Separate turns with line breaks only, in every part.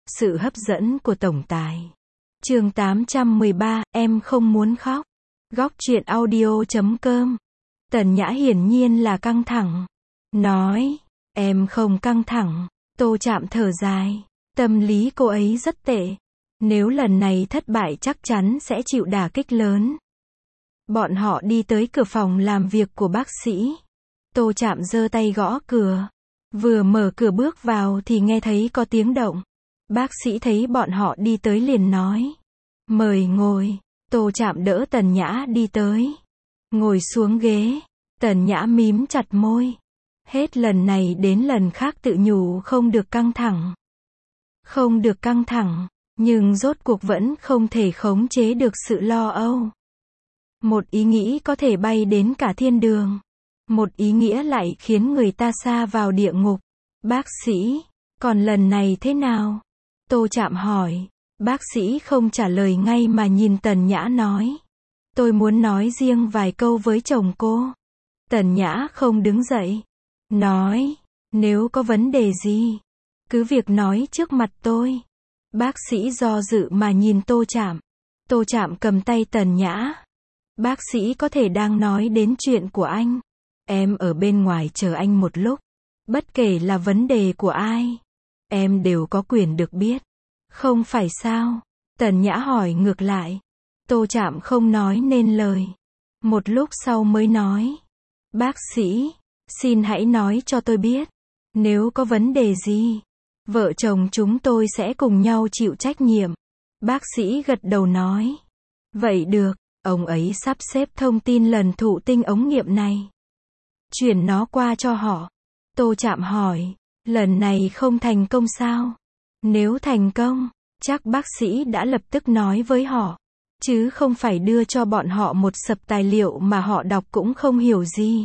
Sự hấp dẫn của tổng tài. Chương 813, em không muốn khóc. Góc truyện audio.com. Tần Nhã hiển nhiên là căng thẳng. Nói, em không căng thẳng. Tô Trạm thở dài. Tâm lý cô ấy rất tệ. Nếu lần này thất bại chắc chắn sẽ chịu đả kích lớn. Bọn họ đi tới cửa phòng làm việc của bác sĩ. Tô Trạm giơ tay gõ cửa. Vừa mở cửa bước vào thì nghe thấy có tiếng động. Bác sĩ thấy bọn họ đi tới liền nói. Mời ngồi. Tô Trạm đỡ Tần Nhã đi tới. Ngồi xuống ghế. Tần Nhã mím chặt môi. Hết lần này đến lần khác tự nhủ không được căng thẳng. Không được căng thẳng. Nhưng rốt cuộc vẫn không thể khống chế được sự lo âu. Một ý nghĩ có thể bay đến cả thiên đường. Một ý nghĩa lại khiến người ta sa vào địa ngục. Bác sĩ, còn lần này thế nào? Tô Trạm hỏi. Bác sĩ không trả lời ngay mà nhìn Tần Nhã nói. Tôi muốn nói riêng vài câu với chồng cô. Tần Nhã không đứng dậy. Nói, nếu có vấn đề gì, cứ việc nói trước mặt tôi. Bác sĩ do dự mà nhìn Tô Trạm. Tô Trạm cầm tay Tần Nhã. Bác sĩ có thể đang nói đến chuyện của anh. Em ở bên ngoài chờ anh một lúc. Bất kể là vấn đề của ai, em đều có quyền được biết. Không phải sao? Tần Nhã hỏi ngược lại. Tô Trạm không nói nên lời. Một lúc sau mới nói. Bác sĩ, xin hãy nói cho tôi biết. Nếu có vấn đề gì, vợ chồng chúng tôi sẽ cùng nhau chịu trách nhiệm. Bác sĩ gật đầu nói. Vậy được, ông ấy sắp xếp thông tin lần thụ tinh ống nghiệm này. Chuyển nó qua cho họ. Tô Trạm hỏi. Lần này không thành công sao? Nếu thành công, chắc bác sĩ đã lập tức nói với họ. Chứ không phải đưa cho bọn họ một sập tài liệu mà họ đọc cũng không hiểu gì.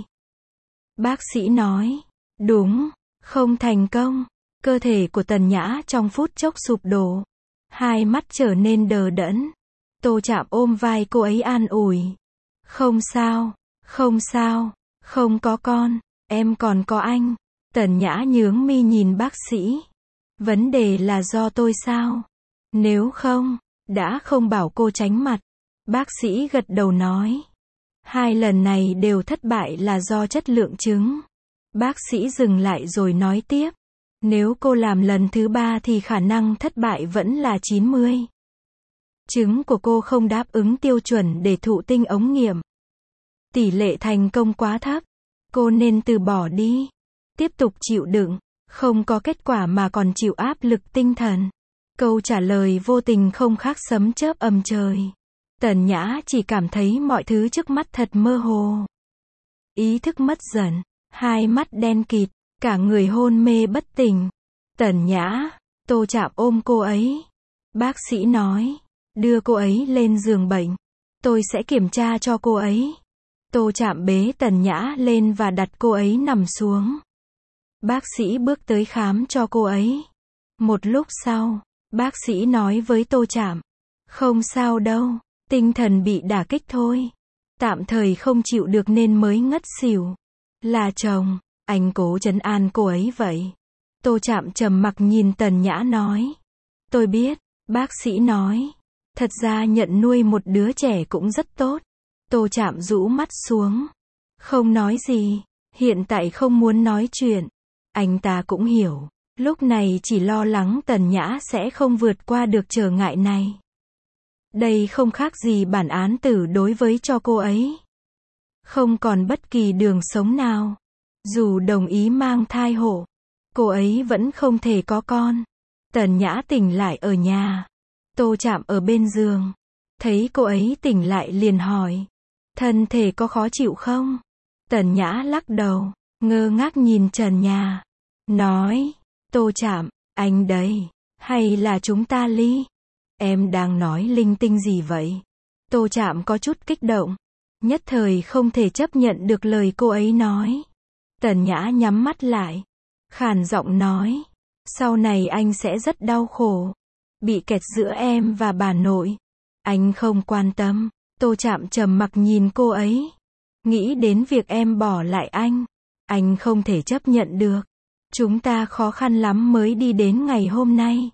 Bác sĩ nói. Đúng, không thành công. Cơ thể của Tần Nhã trong phút chốc sụp đổ. Hai mắt trở nên đờ đẫn. Tô Trạm ôm vai cô ấy an ủi. Không sao, không sao, không có con, em còn có anh. Tần Nhã nhướng mi nhìn bác sĩ. Vấn đề là do tôi sao? Nếu không, đã không bảo cô tránh mặt. Bác sĩ gật đầu nói. Hai lần này đều thất bại là do chất lượng trứng. Bác sĩ dừng lại rồi nói tiếp. Nếu cô làm lần thứ 3 thì khả năng thất bại vẫn là 90. Trứng của cô không đáp ứng tiêu chuẩn để thụ tinh ống nghiệm. Tỷ lệ thành công quá thấp. Cô nên từ bỏ đi. Tiếp tục chịu đựng. Không có kết quả mà còn chịu áp lực tinh thần. Câu trả lời vô tình không khác sấm chớp ầm trời. Tần Nhã chỉ cảm thấy mọi thứ trước mắt thật mơ hồ. Ý thức mất dần. Hai mắt đen kịt. Cả người hôn mê bất tỉnh. Tần Nhã. Tô Trạm ôm cô ấy. Bác sĩ nói. Đưa cô ấy lên giường bệnh. Tôi sẽ kiểm tra cho cô ấy. Tô Trạm bế Tần Nhã lên và đặt cô ấy nằm xuống. Bác sĩ bước tới khám cho cô ấy. Một lúc sau, bác sĩ nói với Tô Trạm. Không sao đâu, tinh thần bị đả kích thôi. Tạm thời không chịu được nên mới ngất xỉu. Là chồng, anh cố trấn an cô ấy vậy. Tô Trạm trầm mặc nhìn Tần Nhã nói. Tôi biết, bác sĩ nói. Thật ra nhận nuôi một đứa trẻ cũng rất tốt. Tô Trạm rũ mắt xuống. Không nói gì, hiện tại không muốn nói chuyện. Anh ta cũng hiểu. Lúc này chỉ lo lắng Tần Nhã sẽ không vượt qua được trở ngại này. Đây không khác gì bản án tử đối với cho cô ấy. Không còn bất kỳ đường sống nào. Dù đồng ý mang thai hộ, cô ấy vẫn không thể có con. Tần Nhã tỉnh lại ở nhà. Tô Trạm ở bên giường. Thấy cô ấy tỉnh lại liền hỏi. Thân thể có khó chịu không? Tần Nhã lắc đầu, ngơ ngác nhìn trần nhà. Nói, Tô Trạm, anh đấy, hay là chúng ta ly? Em đang nói linh tinh gì vậy? Tô Trạm có chút kích động. Nhất thời không thể chấp nhận được lời cô ấy nói. Tần Nhã nhắm mắt lại. Khàn giọng nói. Sau này anh sẽ rất đau khổ. Bị kẹt giữa em và bà nội. Anh không quan tâm. Tô Trạm trầm mặc nhìn cô ấy. Nghĩ đến việc em bỏ lại anh không thể chấp nhận được. Chúng ta khó khăn lắm mới đi đến ngày hôm nay.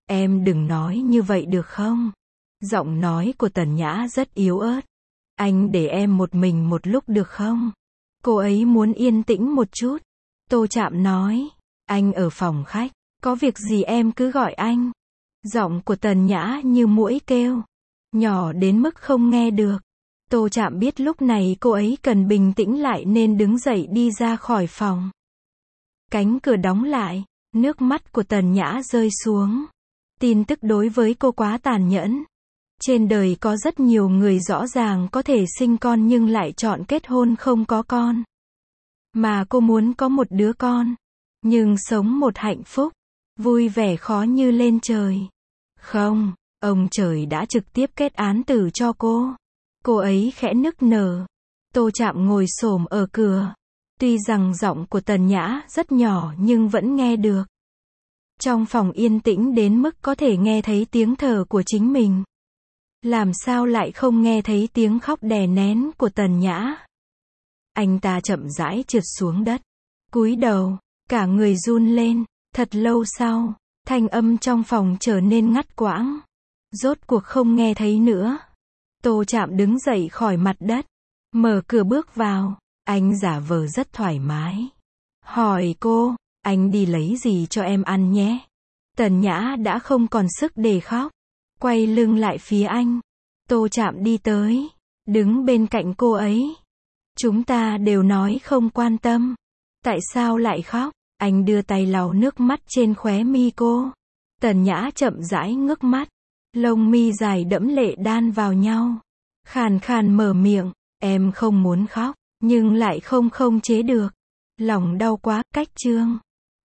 Em đừng nói như vậy được không? Giọng nói của Tần Nhã rất yếu ớt. Anh để em một mình một lúc được không? Cô ấy muốn yên tĩnh một chút. Tô Trạm nói. Anh ở phòng khách. Có việc gì em cứ gọi anh. Giọng của Tần Nhã như muỗi kêu. Nhỏ đến mức không nghe được. Tô Trạm biết lúc này cô ấy cần bình tĩnh lại nên đứng dậy đi ra khỏi phòng. Cánh cửa đóng lại. Nước mắt của Tần Nhã rơi xuống. Tin tức đối với cô quá tàn nhẫn. Trên đời có rất nhiều người rõ ràng có thể sinh con nhưng lại chọn kết hôn không có con. Mà cô muốn có một đứa con. Nhưng sống một hạnh phúc. Vui vẻ khó như lên trời. Không, ông trời đã trực tiếp kết án tử cho cô. Cô ấy khẽ nức nở. Tô Trạm ngồi xổm ở cửa. Tuy rằng giọng của Tần Nhã rất nhỏ nhưng vẫn nghe được. Trong phòng yên tĩnh đến mức có thể nghe thấy tiếng thở của chính mình. Làm sao lại không nghe thấy tiếng khóc đè nén của Tần Nhã? Anh ta chậm rãi trượt xuống đất. Cúi đầu, cả người run lên. Thật lâu sau, thanh âm trong phòng trở nên ngắt quãng. Rốt cuộc không nghe thấy nữa. Tô Trạm đứng dậy khỏi mặt đất. Mở cửa bước vào. Anh giả vờ rất thoải mái. Hỏi cô, anh đi lấy gì cho em ăn nhé? Tần Nhã đã không còn sức để khóc. Quay lưng lại phía anh. Tô Trạm đi tới. Đứng bên cạnh cô ấy. Chúng ta đều nói không quan tâm. Tại sao lại khóc? Anh đưa tay lau nước mắt trên khóe mi cô. Tần Nhã chậm rãi ngước mắt. Lông mi dài đẫm lệ đan vào nhau. Khàn khàn mở miệng. Em không muốn khóc. Nhưng lại không chế được. Lòng đau quá, cách chương.